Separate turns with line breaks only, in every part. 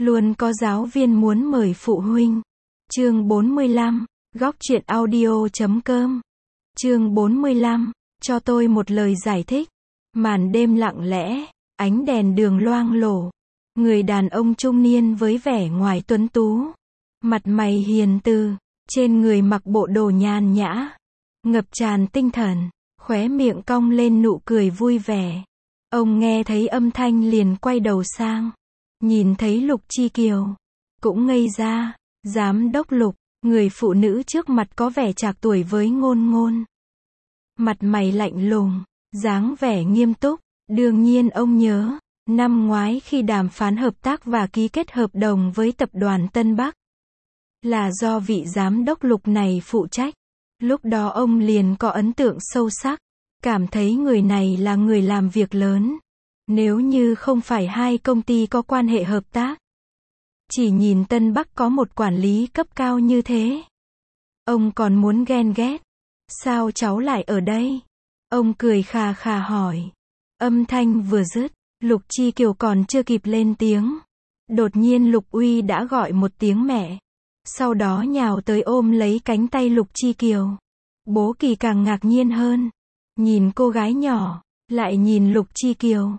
Luôn có giáo viên muốn mời phụ huynh. Chương 45, góc truyện audio.com. Chương 45, cho tôi một lời giải thích. Màn đêm lặng lẽ, ánh đèn đường loang lổ. Người đàn ông trung niên với vẻ ngoài tuấn tú. Mặt mày hiền từ, trên người mặc bộ đồ nhàn nhã. Ngập tràn tinh thần, khóe miệng cong lên nụ cười vui vẻ. Ông nghe thấy âm thanh liền quay đầu sang. Nhìn thấy Lục Chi Kiều. Cũng ngây ra, giám đốc Lục, người phụ nữ trước mặt có vẻ trạc tuổi với Ngôn Ngôn. Mặt mày lạnh lùng, dáng vẻ nghiêm túc, đương nhiên ông nhớ, năm ngoái khi đàm phán hợp tác và ký kết hợp đồng với tập đoàn Tân Bắc. Là do vị giám đốc Lục này phụ trách. Lúc đó ông liền có ấn tượng sâu sắc, cảm thấy người này là người làm việc lớn. Nếu như không phải hai công ty có quan hệ hợp tác. Chỉ nhìn Tân Bắc có một quản lý cấp cao như thế. Ông còn muốn ghen ghét. Sao cháu lại ở đây? Ông cười khà khà hỏi. Âm thanh vừa dứt, Lục Chi Kiều còn chưa kịp lên tiếng. Đột nhiên Lục Uy đã gọi một tiếng mẹ. Sau đó nhào tới ôm lấy cánh tay Lục Chi Kiều. Bố Kỳ càng ngạc nhiên hơn. Nhìn cô gái nhỏ, lại nhìn Lục Chi Kiều.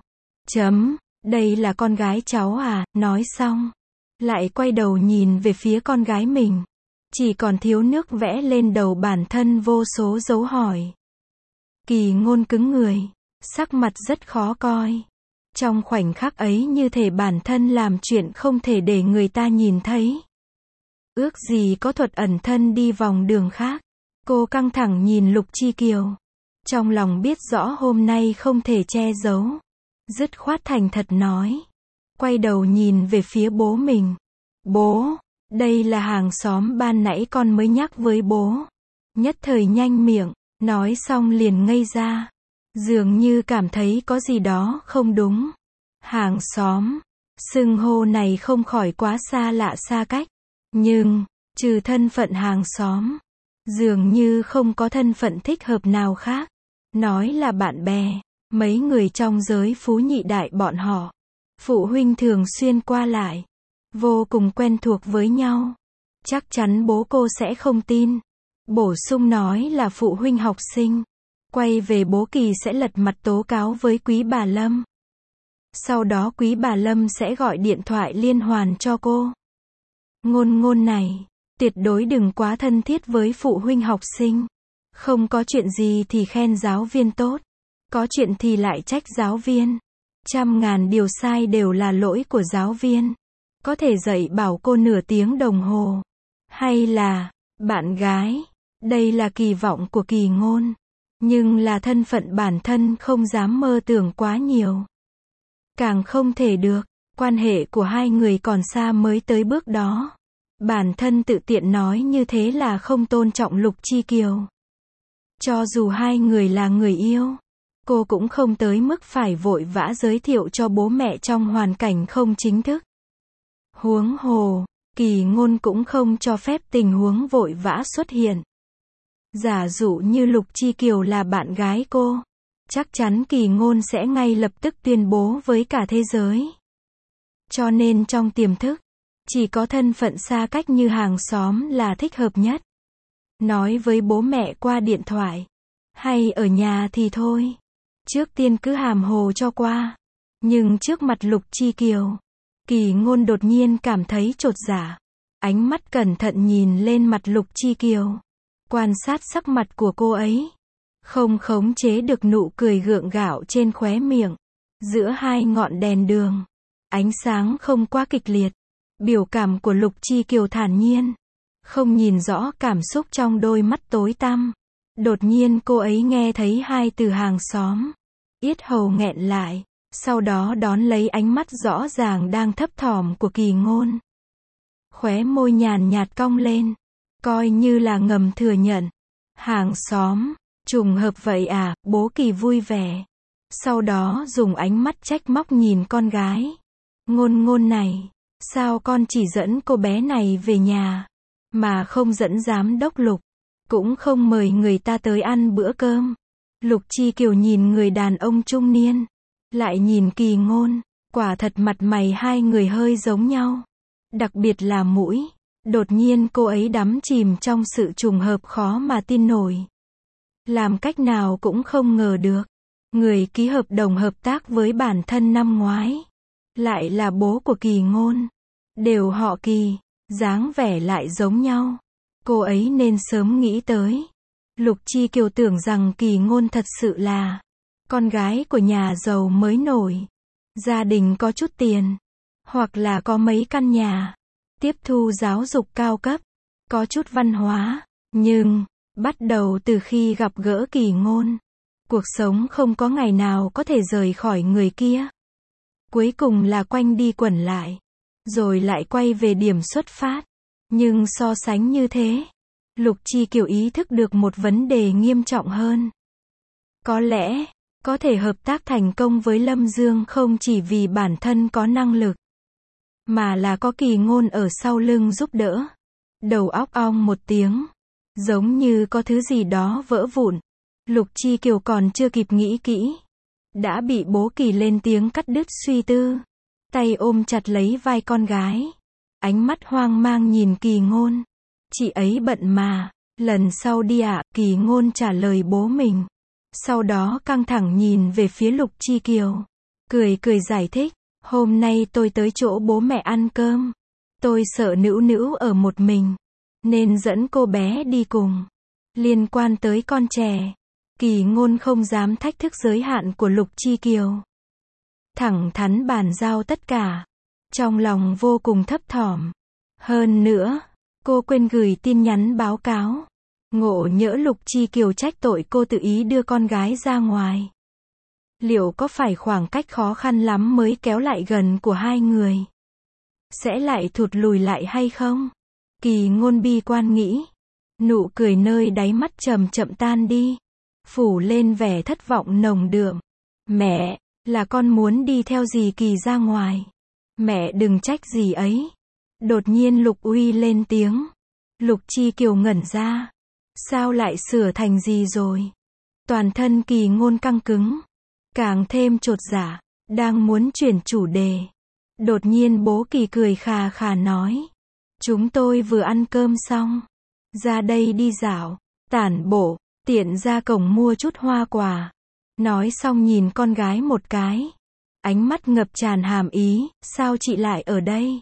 Đây là con gái cháu à, nói xong. Lại quay đầu nhìn về phía con gái mình. Chỉ còn thiếu nước vẽ lên đầu bản thân vô số dấu hỏi. Kỳ Ngôn cứng người, sắc mặt rất khó coi. Trong khoảnh khắc ấy như thể bản thân làm chuyện không thể để người ta nhìn thấy. Ước gì có thuật ẩn thân đi vòng đường khác. Cô căng thẳng nhìn Lục Chi Kiều. Trong lòng biết rõ hôm nay không thể che giấu. Dứt khoát thành thật nói. Quay đầu nhìn về phía bố mình. Bố, đây là hàng xóm ban nãy con mới nhắc với bố. Nhất thời nhanh miệng, nói xong liền ngây ra. Dường như cảm thấy có gì đó không đúng. Hàng xóm, xưng hô này không khỏi quá xa lạ xa cách. Nhưng, trừ thân phận hàng xóm, dường như không có thân phận thích hợp nào khác. Nói là bạn bè, mấy người trong giới phú nhị đại bọn họ. Phụ huynh thường xuyên qua lại. Vô cùng quen thuộc với nhau. Chắc chắn bố cô sẽ không tin. Bổ sung nói là phụ huynh học sinh. Quay về bố Kỳ sẽ lật mặt tố cáo với quý bà Lâm. Sau đó quý bà Lâm sẽ gọi điện thoại liên hoàn cho cô. Ngôn Ngôn này, tuyệt đối đừng quá thân thiết với phụ huynh học sinh. Không có chuyện gì thì khen giáo viên tốt. Có chuyện thì lại trách giáo viên. Trăm ngàn điều sai đều là lỗi của giáo viên. Có thể dạy bảo cô nửa tiếng đồng hồ. Hay là, bạn gái. Đây là kỳ vọng của Kỳ Ngôn. Nhưng là thân phận bản thân không dám mơ tưởng quá nhiều. Càng không thể được. Quan hệ của hai người còn xa mới tới bước đó. Bản thân tự tiện nói như thế là không tôn trọng Lục Chi Kiều. Cho dù hai người là người yêu, cô cũng không tới mức phải vội vã giới thiệu cho bố mẹ trong hoàn cảnh không chính thức. Huống hồ, Kỳ Ngôn cũng không cho phép tình huống vội vã xuất hiện. Giả dụ như Lục Chi Kiều là bạn gái cô, chắc chắn Kỳ Ngôn sẽ ngay lập tức tuyên bố với cả thế giới. Cho nên trong tiềm thức, chỉ có thân phận xa cách như hàng xóm là thích hợp nhất. Nói với bố mẹ qua điện thoại, hay ở nhà thì thôi. Trước tiên cứ hàm hồ cho qua. Nhưng trước mặt Lục Chi Kiều, Kỳ Ngôn đột nhiên cảm thấy chột dạ. Ánh mắt cẩn thận nhìn lên mặt Lục Chi Kiều. Quan sát sắc mặt của cô ấy. Không khống chế được nụ cười gượng gạo trên khóe miệng. Giữa hai ngọn đèn đường. Ánh sáng không quá kịch liệt. Biểu cảm của Lục Chi Kiều thản nhiên. Không nhìn rõ cảm xúc trong đôi mắt tối tăm. Đột nhiên cô ấy nghe thấy hai từ hàng xóm. Yết hầu nghẹn lại. Sau đó đón lấy ánh mắt rõ ràng đang thấp thỏm của Kỳ Ngôn. Khóe môi nhàn nhạt cong lên. Coi như là ngầm thừa nhận. Hàng xóm. Trùng hợp vậy à, bố Kỳ vui vẻ. Sau đó dùng ánh mắt trách móc nhìn con gái. Ngôn Ngôn này. Sao con chỉ dẫn cô bé này về nhà. Mà không dẫn giám đốc Lục. Cũng không mời người ta tới ăn bữa cơm. Lục Chi Kiều nhìn người đàn ông trung niên. Lại nhìn Kỳ Ngôn. Quả thật mặt mày hai người hơi giống nhau. đặc biệt là mũi. Đột nhiên cô ấy đắm chìm trong sự trùng hợp khó mà tin nổi. Làm cách nào cũng không ngờ được. Người ký hợp đồng hợp tác với bản thân năm ngoái lại là bố của Kỳ Ngôn. Đều họ Kỳ, dáng vẻ lại giống nhau. Cô ấy nên sớm nghĩ tới. Lục Chi Kiều tưởng rằng Kỳ Ngôn thật sự là con gái của nhà giàu mới nổi, gia đình có chút tiền, hoặc là có mấy căn nhà, tiếp thu giáo dục cao cấp, có chút văn hóa. Nhưng, bắt đầu từ khi gặp gỡ Kỳ Ngôn, cuộc sống không có ngày nào có thể rời khỏi người kia. Cuối cùng là quanh đi quẩn lại, rồi lại quay về điểm xuất phát. Nhưng so sánh như thế, Lục Chi Kiều ý thức được một vấn đề nghiêm trọng hơn. Có lẽ, có thể hợp tác thành công với Lâm Dương không chỉ vì bản thân có năng lực, mà là có Kỳ Ngôn ở sau lưng giúp đỡ. Đầu óc ong một tiếng, giống như có thứ gì đó vỡ vụn. Lục Chi Kiều còn chưa kịp nghĩ kỹ, đã bị bố Kỳ lên tiếng cắt đứt suy tư. Tay ôm chặt lấy vai con gái, ánh mắt hoang mang nhìn Kỳ Ngôn. Chị ấy bận mà, lần sau đi ạ, Kỳ Ngôn trả lời bố mình. Sau đó căng thẳng nhìn về phía Lục Chi Kiều. Cười cười giải thích, hôm nay tôi tới chỗ bố mẹ ăn cơm. Tôi sợ Nữu Nữu ở một mình, nên dẫn cô bé đi cùng. Liên quan tới con trẻ, Kỳ Ngôn không dám thách thức giới hạn của Lục Chi Kiều. Thẳng thắn bàn giao tất cả. Trong lòng vô cùng thấp thỏm. Hơn nữa, cô quên gửi tin nhắn báo cáo. Ngộ nhỡ Lục Chi Kiều trách tội cô tự ý đưa con gái ra ngoài. Liệu có phải khoảng cách khó khăn lắm mới kéo lại gần của hai người sẽ lại thụt lùi lại hay không? Kỳ Ngôn bi quan nghĩ. Nụ cười nơi đáy mắt chậm chậm tan đi, phủ lên vẻ thất vọng nồng đượm. Mẹ, là con muốn đi theo dì Kỳ ra ngoài. Mẹ đừng trách dì ấy. Đột nhiên Lục Uy lên tiếng. Lục Chi Kiều ngẩn ra. Sao lại sửa thành gì rồi? Toàn thân Kỳ Ngôn căng cứng, càng thêm chột dạ, đang muốn chuyển chủ đề. Đột nhiên bố Kỳ cười khà khà nói. Chúng tôi vừa ăn cơm xong, ra đây đi dạo, tản bộ, tiện ra cổng mua chút hoa quả. Nói xong nhìn con gái một cái, ánh mắt ngập tràn hàm ý, sao chị lại ở đây?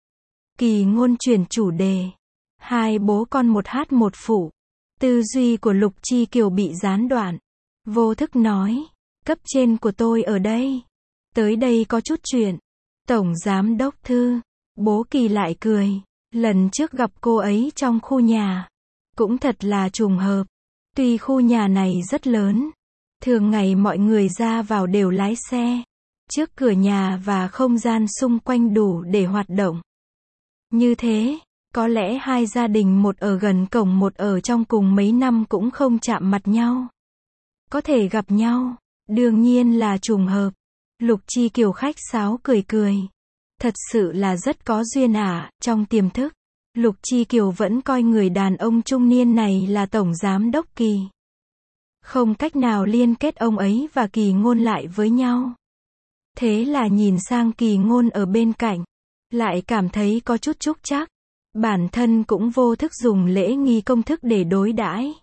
Kỳ Ngôn chuyển chủ đề. Hai bố con một hát một phụ. Tư duy của Lục Chi Kiều bị gián đoạn. Vô thức nói, cấp trên của tôi ở đây. Tới đây có chút chuyện. Tổng giám đốc Thư. Bố Kỳ lại cười. Lần trước gặp cô ấy trong khu nhà. Cũng thật là trùng hợp. Tuy khu nhà này rất lớn, thường ngày mọi người ra vào đều lái xe. Trước cửa nhà và không gian xung quanh đủ để hoạt động. Như thế, có lẽ hai gia đình một ở gần cổng một ở trong cùng mấy năm cũng không chạm mặt nhau. Có thể gặp nhau, đương nhiên là trùng hợp. Lục Chi Kiều khách sáo cười cười. Thật sự là rất có duyên à, trong tiềm thức. Lục Chi Kiều vẫn coi người đàn ông trung niên này là tổng giám đốc Kỳ. Không cách nào liên kết ông ấy và Kỳ Ngôn lại với nhau. Thế là nhìn sang Kỳ Ngôn ở bên cạnh, lại cảm thấy có chút trúc trắc. Bản thân cũng vô thức dùng lễ nghi công thức để đối đãi.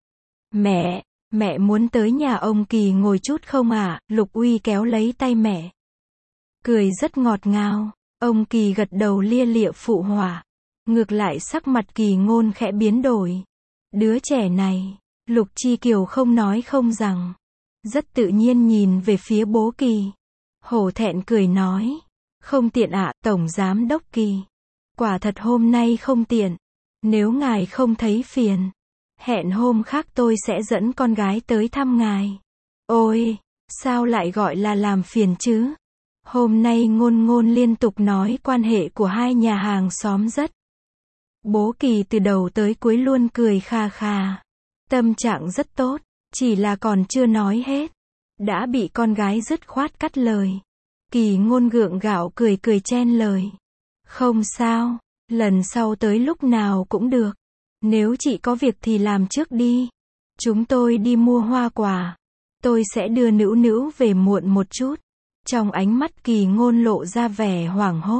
Mẹ muốn tới nhà ông Kỳ ngồi chút không ạ? Lục Uy kéo lấy tay mẹ. Cười rất ngọt ngào. Ông Kỳ gật đầu lia lịa phụ họa. Ngược lại sắc mặt Kỳ Ngôn khẽ biến đổi. Đứa trẻ này, Lục Chi Kiều không nói không rằng. Rất tự nhiên nhìn về phía bố Kỳ. Hổ thẹn cười nói. Không tiện ạ, Tổng Giám đốc Kỳ. Quả thật hôm nay không tiện. Nếu ngài không thấy phiền, hẹn hôm khác tôi sẽ dẫn con gái tới thăm ngài. Ôi, sao lại gọi là làm phiền chứ? Hôm nay Ngôn liên tục nói quan hệ của hai nhà hàng xóm rất. Bố Kỳ từ đầu tới cuối luôn cười kha kha. Tâm trạng rất tốt, chỉ là còn chưa nói hết. Đã bị con gái dứt khoát cắt lời. Kỳ Ngôn gượng gạo cười cười chen lời. Không sao, lần sau tới lúc nào cũng được. Nếu chị có việc thì làm trước đi. Chúng tôi đi mua hoa quả. Tôi sẽ đưa Nữu Nữu về muộn một chút. Trong ánh mắt Kỳ Ngôn lộ ra vẻ hoảng hốt.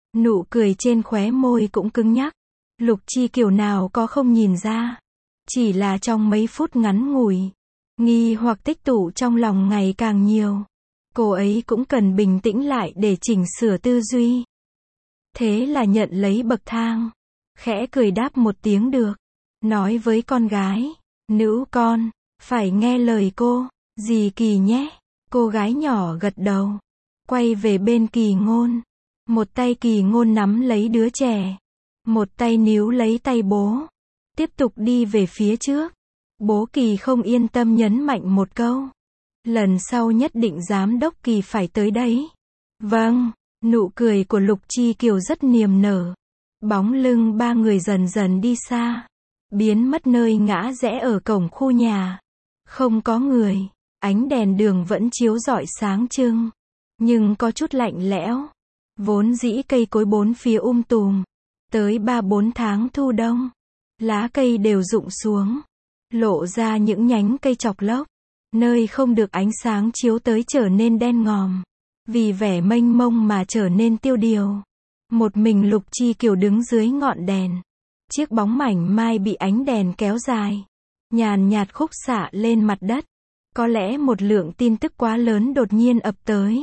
Nụ cười trên khóe môi cũng cứng nhắc. Lục Chi Kiều nào có không nhìn ra. Chỉ là trong mấy phút ngắn ngủi, nghi hoặc tích tụ trong lòng ngày càng nhiều. Cô ấy cũng cần bình tĩnh lại để chỉnh sửa tư duy. Thế là nhận lấy bậc thang, khẽ cười đáp một tiếng được. Nói với con gái, nữ con, phải nghe lời cô, dì Kỳ nhé. Cô gái nhỏ gật đầu, quay về bên Kỳ Ngôn. Một tay Kỳ Ngôn nắm lấy đứa trẻ, một tay níu lấy tay bố. Tiếp tục đi về phía trước. Bố Kỳ không yên tâm nhấn mạnh một câu. Lần sau nhất định giám đốc Kỳ phải tới đấy. Vâng, nụ cười của Lục Chi Kiều rất niềm nở. Bóng lưng ba người dần dần đi xa, biến mất nơi ngã rẽ ở cổng khu nhà. Không có người, ánh đèn đường vẫn chiếu rọi sáng trưng, nhưng có chút lạnh lẽo. Vốn dĩ cây cối bốn phía tùm, tới 3-4 tháng thu đông, lá cây đều rụng xuống, lộ ra những nhánh cây chọc lốc. Nơi không được ánh sáng chiếu tới trở nên đen ngòm, vì vẻ mênh mông mà trở nên tiêu điều. Một mình Lục Chi Kiều đứng dưới ngọn đèn. Chiếc bóng mảnh mai bị ánh đèn kéo dài, nhàn nhạt khúc xạ lên mặt đất. Có lẽ một lượng tin tức quá lớn đột nhiên ập tới,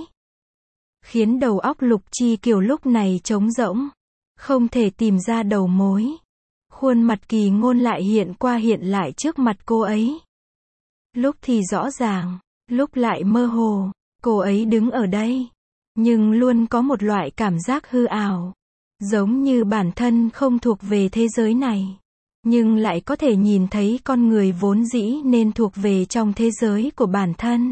khiến đầu óc Lục Chi Kiều lúc này trống rỗng, không thể tìm ra đầu mối. Khuôn mặt Kỳ Ngôn lại hiện qua hiện lại trước mặt cô ấy. Lúc thì rõ ràng, lúc lại mơ hồ. Cô ấy đứng ở đây, nhưng luôn có một loại cảm giác hư ảo, giống như bản thân không thuộc về thế giới này, nhưng lại có thể nhìn thấy con người vốn dĩ nên thuộc về trong thế giới của bản thân.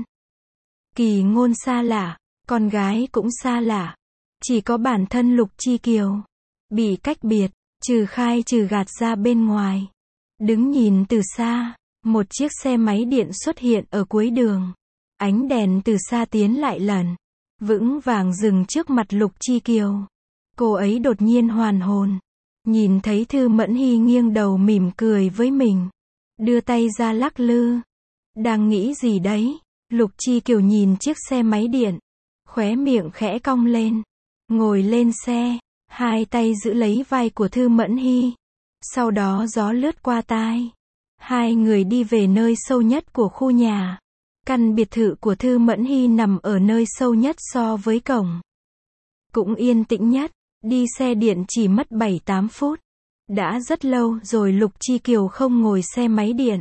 Kỳ Ngôn xa lạ, con gái cũng xa lạ, chỉ có bản thân Lục Chi Kiều bị cách biệt, trừ khai trừ gạt ra bên ngoài. Đứng nhìn từ xa, một chiếc xe máy điện xuất hiện ở cuối đường. Ánh đèn từ xa tiến lại lần, vững vàng dừng trước mặt Lục Chi Kiều. Cô ấy đột nhiên hoàn hồn, nhìn thấy Thư Mẫn Hy nghiêng đầu mỉm cười với mình, đưa tay ra lắc lư. Đang nghĩ gì đấy? Lục Chi Kiều nhìn chiếc xe máy điện, khóe miệng khẽ cong lên, ngồi lên xe, hai tay giữ lấy vai của Thư Mẫn Hy. Sau đó gió lướt qua tai, hai người đi về nơi sâu nhất của khu nhà. Căn biệt thự của Thư Mẫn Hy nằm ở nơi sâu nhất so với cổng, cũng yên tĩnh nhất. Đi xe điện chỉ mất 7-8 phút. Đã rất lâu rồi Lục Chi Kiều không ngồi xe máy điện.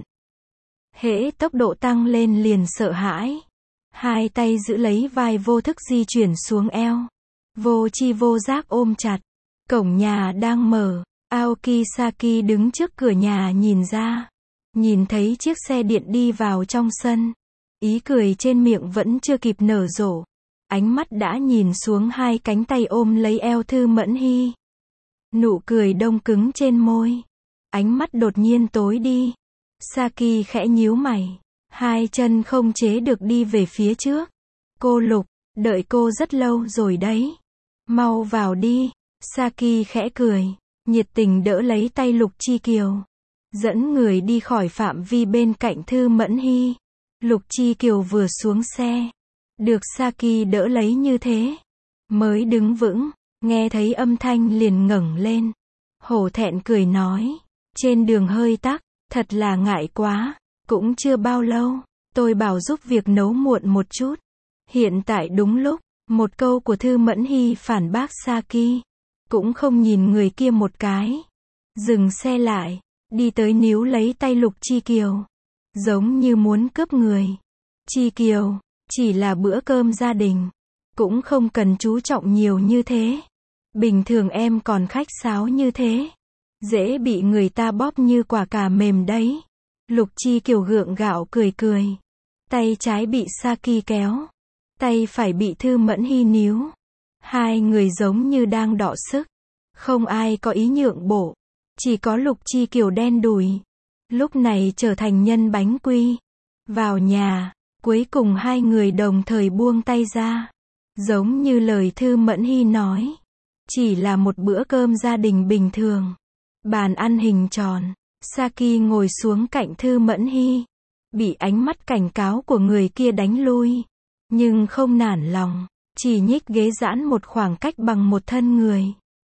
Hễ tốc độ tăng lên liền sợ hãi. Hai tay giữ lấy vai vô thức di chuyển xuống eo. Vô chi vô giác ôm chặt. Cổng nhà đang mở. Aoki Saki đứng trước cửa nhà nhìn ra. Nhìn thấy chiếc xe điện đi vào trong sân. Ý cười trên miệng vẫn chưa kịp nở rộ. Ánh mắt đã nhìn xuống hai cánh tay ôm lấy eo Thư Mẫn Hy. Nụ cười đông cứng trên môi. Ánh mắt đột nhiên tối đi. Saki khẽ nhíu mày. Hai chân không chế được đi về phía trước. Cô Lục, đợi cô rất lâu rồi đấy. Mau vào đi. Saki khẽ cười, nhiệt tình đỡ lấy tay Lục Chi Kiều. Dẫn người đi khỏi phạm vi bên cạnh Thư Mẫn Hy. Lục Chi Kiều vừa xuống xe. Được Saki đỡ lấy như thế, mới đứng vững, nghe thấy âm thanh liền ngẩng lên. Hổ thẹn cười nói, trên đường hơi tắc, thật là ngại quá, cũng chưa bao lâu, tôi bảo giúp việc nấu muộn một chút. Hiện tại đúng lúc, một câu của Thư Mẫn Hy phản bác Saki, cũng không nhìn người kia một cái. Dừng xe lại, đi tới níu lấy tay Lục Chi Kiều, giống như muốn cướp người. Chi Kiều, chỉ là bữa cơm gia đình, cũng không cần chú trọng nhiều như thế. Bình thường em còn khách sáo như thế, dễ bị người ta bóp như quả cà mềm đấy. Lục Chi Kiều gượng gạo cười cười. Tay trái bị Saki kéo, tay phải bị Thư Mẫn Hy níu. Hai người giống như đang đọ sức, không ai có ý nhượng bộ, chỉ có Lục Chi Kiều đen đủi, lúc này trở thành nhân bánh quy. Vào nhà, cuối cùng hai người đồng thời buông tay ra. Giống như lời Thư Mẫn Hy nói, chỉ là một bữa cơm gia đình bình thường. Bàn ăn hình tròn, Saki ngồi xuống cạnh Thư Mẫn Hy, bị ánh mắt cảnh cáo của người kia đánh lui, nhưng không nản lòng, chỉ nhích ghế giãn một khoảng cách bằng một thân người.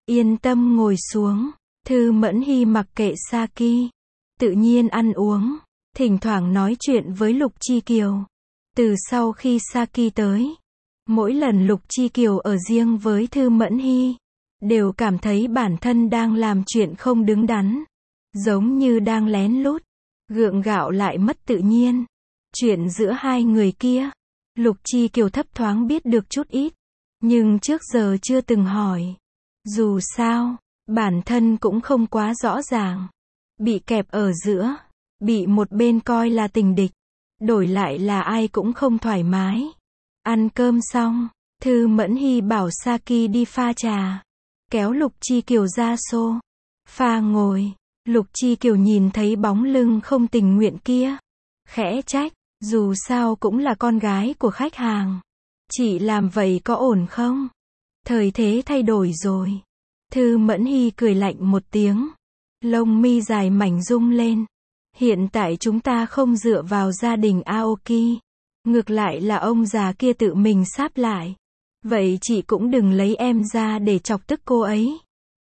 Yên tâm ngồi xuống. Thư Mẫn Hy mặc kệ Saki. Tự nhiên ăn uống. Thỉnh thoảng nói chuyện với Lục Chi Kiều. Từ sau khi Saki tới, mỗi lần Lục Chi Kiều ở riêng với Thư Mẫn Hy, đều cảm thấy bản thân đang làm chuyện không đứng đắn. Giống như đang lén lút, gượng gạo lại mất tự nhiên. Chuyện giữa hai người kia, Lục Chi Kiều thấp thoáng biết được chút ít, nhưng trước giờ chưa từng hỏi. Dù sao, bản thân cũng không quá rõ ràng. Bị kẹp ở giữa, bị một bên coi là tình địch, đổi lại là ai cũng không thoải mái. Ăn cơm xong, Thư Mẫn Hy bảo Saki đi pha trà, kéo Lục Chi Kiều ra xô pha ngồi. Lục Chi Kiều nhìn thấy bóng lưng không tình nguyện kia, khẽ trách, dù sao cũng là con gái của khách hàng. Chị làm vậy có ổn không? Thời thế thay đổi rồi. Thư Mẫn Hy cười lạnh một tiếng, lông mi dài mảnh rung lên. Hiện tại chúng ta không dựa vào gia đình Aoki, ngược lại là ông già kia tự mình sáp lại. Vậy chị cũng đừng lấy em ra để chọc tức cô ấy.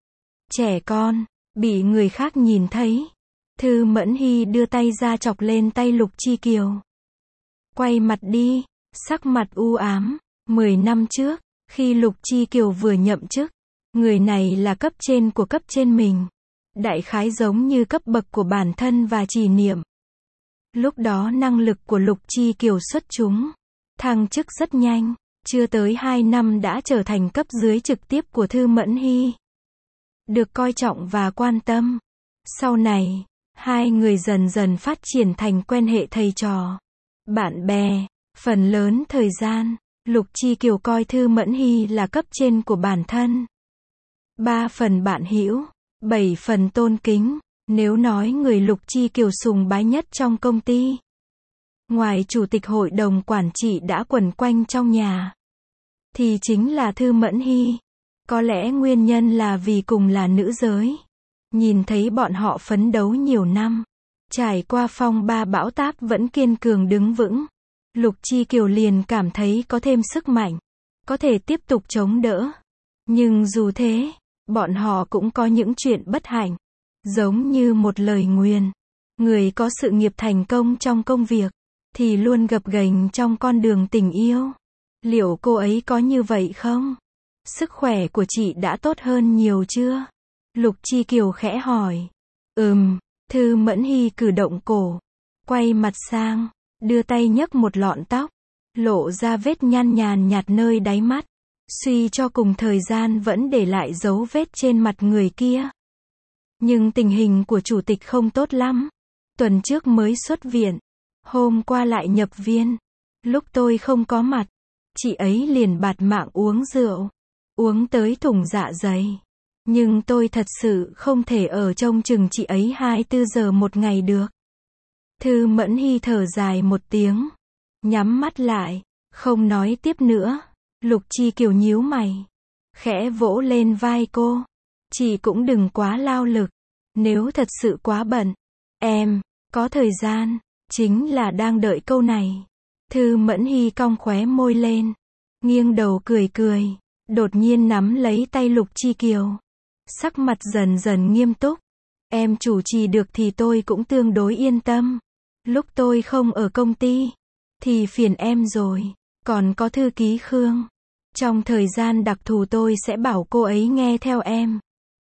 Trẻ con, bị người khác nhìn thấy. Thư Mẫn Hy đưa tay ra chọc lên tay Lục Chi Kiều. Quay mặt đi, sắc mặt u ám. 10 năm trước, khi Lục Chi Kiều vừa nhậm chức, người này là cấp trên của cấp trên mình. Đại khái giống như cấp bậc của bản thân và Trì Niệm. Lúc đó năng lực của Lục Chi Kiều xuất chúng, thăng chức rất nhanh, chưa tới 2 năm đã trở thành cấp dưới trực tiếp của Thư Mẫn Hy. Được coi trọng và quan tâm. Sau này, hai người dần dần phát triển thành quan hệ thầy trò, bạn bè. Phần lớn thời gian, Lục Chi Kiều coi Thư Mẫn Hy là cấp trên của bản thân. 3 phần bạn hữu, 7 phần tôn kính. Nếu nói người Lục Chi Kiều sùng bái nhất trong công ty, ngoài chủ tịch hội đồng quản trị đã quẩn quanh trong nhà, thì chính là Thư Mẫn Hy. Có lẽ nguyên nhân là vì cùng là nữ giới. Nhìn thấy bọn họ phấn đấu nhiều năm, trải qua phong ba bão táp vẫn kiên cường đứng vững, Lục Chi Kiều liền cảm thấy có thêm sức mạnh, có thể tiếp tục chống đỡ. Nhưng dù thế, bọn họ cũng có những chuyện bất hạnh, giống như một lời nguyền. Người có sự nghiệp thành công trong công việc, thì luôn gập ghềnh trong con đường tình yêu. Liệu cô ấy có như vậy không? Sức khỏe của chị đã tốt hơn nhiều chưa? Lục Chi Kiều khẽ hỏi. Thư Mẫn Hy cử động cổ, quay mặt sang, đưa tay nhấc một lọn tóc, lộ ra vết nhăn nhàn nhạt nơi đáy mắt. Suy cho cùng thời gian vẫn để lại dấu vết trên mặt người kia. Nhưng tình hình của chủ tịch không tốt lắm. Tuần trước mới xuất viện, hôm qua lại nhập viên. Lúc tôi không có mặt, chị ấy liền bạt mạng uống rượu, uống tới thủng dạ dày. Nhưng tôi thật sự không thể ở trông chừng chị ấy 24 giờ một ngày được. Thư Mẫn Hy thở dài một tiếng, nhắm mắt lại, không nói tiếp nữa. Lục Chi Kiều nhíu mày, khẽ vỗ lên vai cô. Chị cũng đừng quá lao lực. Nếu thật sự quá bận, em có thời gian, chính là đang đợi câu này. Thư Mẫn Hy cong khóe môi lên, nghiêng đầu cười cười, đột nhiên nắm lấy tay Lục Chi Kiều. Sắc mặt dần dần nghiêm túc. Em chủ trì được thì tôi cũng tương đối yên tâm. Lúc tôi không ở công ty, thì phiền em rồi. Còn có thư ký Khương. Trong thời gian đặc thù tôi sẽ bảo cô ấy nghe theo em.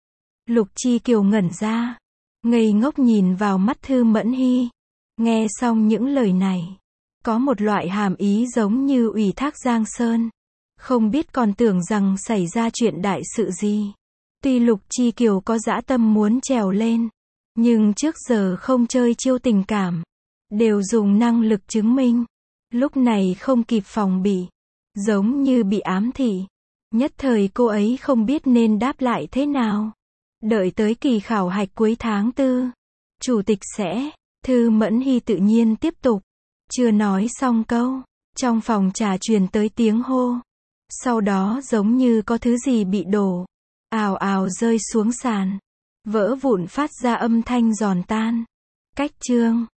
Lục Chi Kiều ngẩn ra, ngây ngốc nhìn vào mắt Thư Mẫn Hy. Nghe xong những lời này, có một loại hàm ý giống như ủy thác giang sơn. Không biết còn tưởng rằng xảy ra chuyện đại sự gì. Tuy Lục Chi Kiều có dã tâm muốn trèo lên, nhưng trước giờ không chơi chiêu tình cảm, đều dùng năng lực chứng minh. Lúc này không kịp phòng bị, giống như bị ám thị. Nhất thời cô ấy không biết nên đáp lại thế nào. Đợi tới kỳ khảo hạch cuối tháng 4, chủ tịch sẽ. Thư Mẫn Hy tự nhiên tiếp tục. Chưa nói xong câu, trong phòng trà truyền tới tiếng hô. Sau đó giống như có thứ gì bị đổ, ào ào rơi xuống sàn, vỡ vụn phát ra âm thanh giòn tan. Cách chương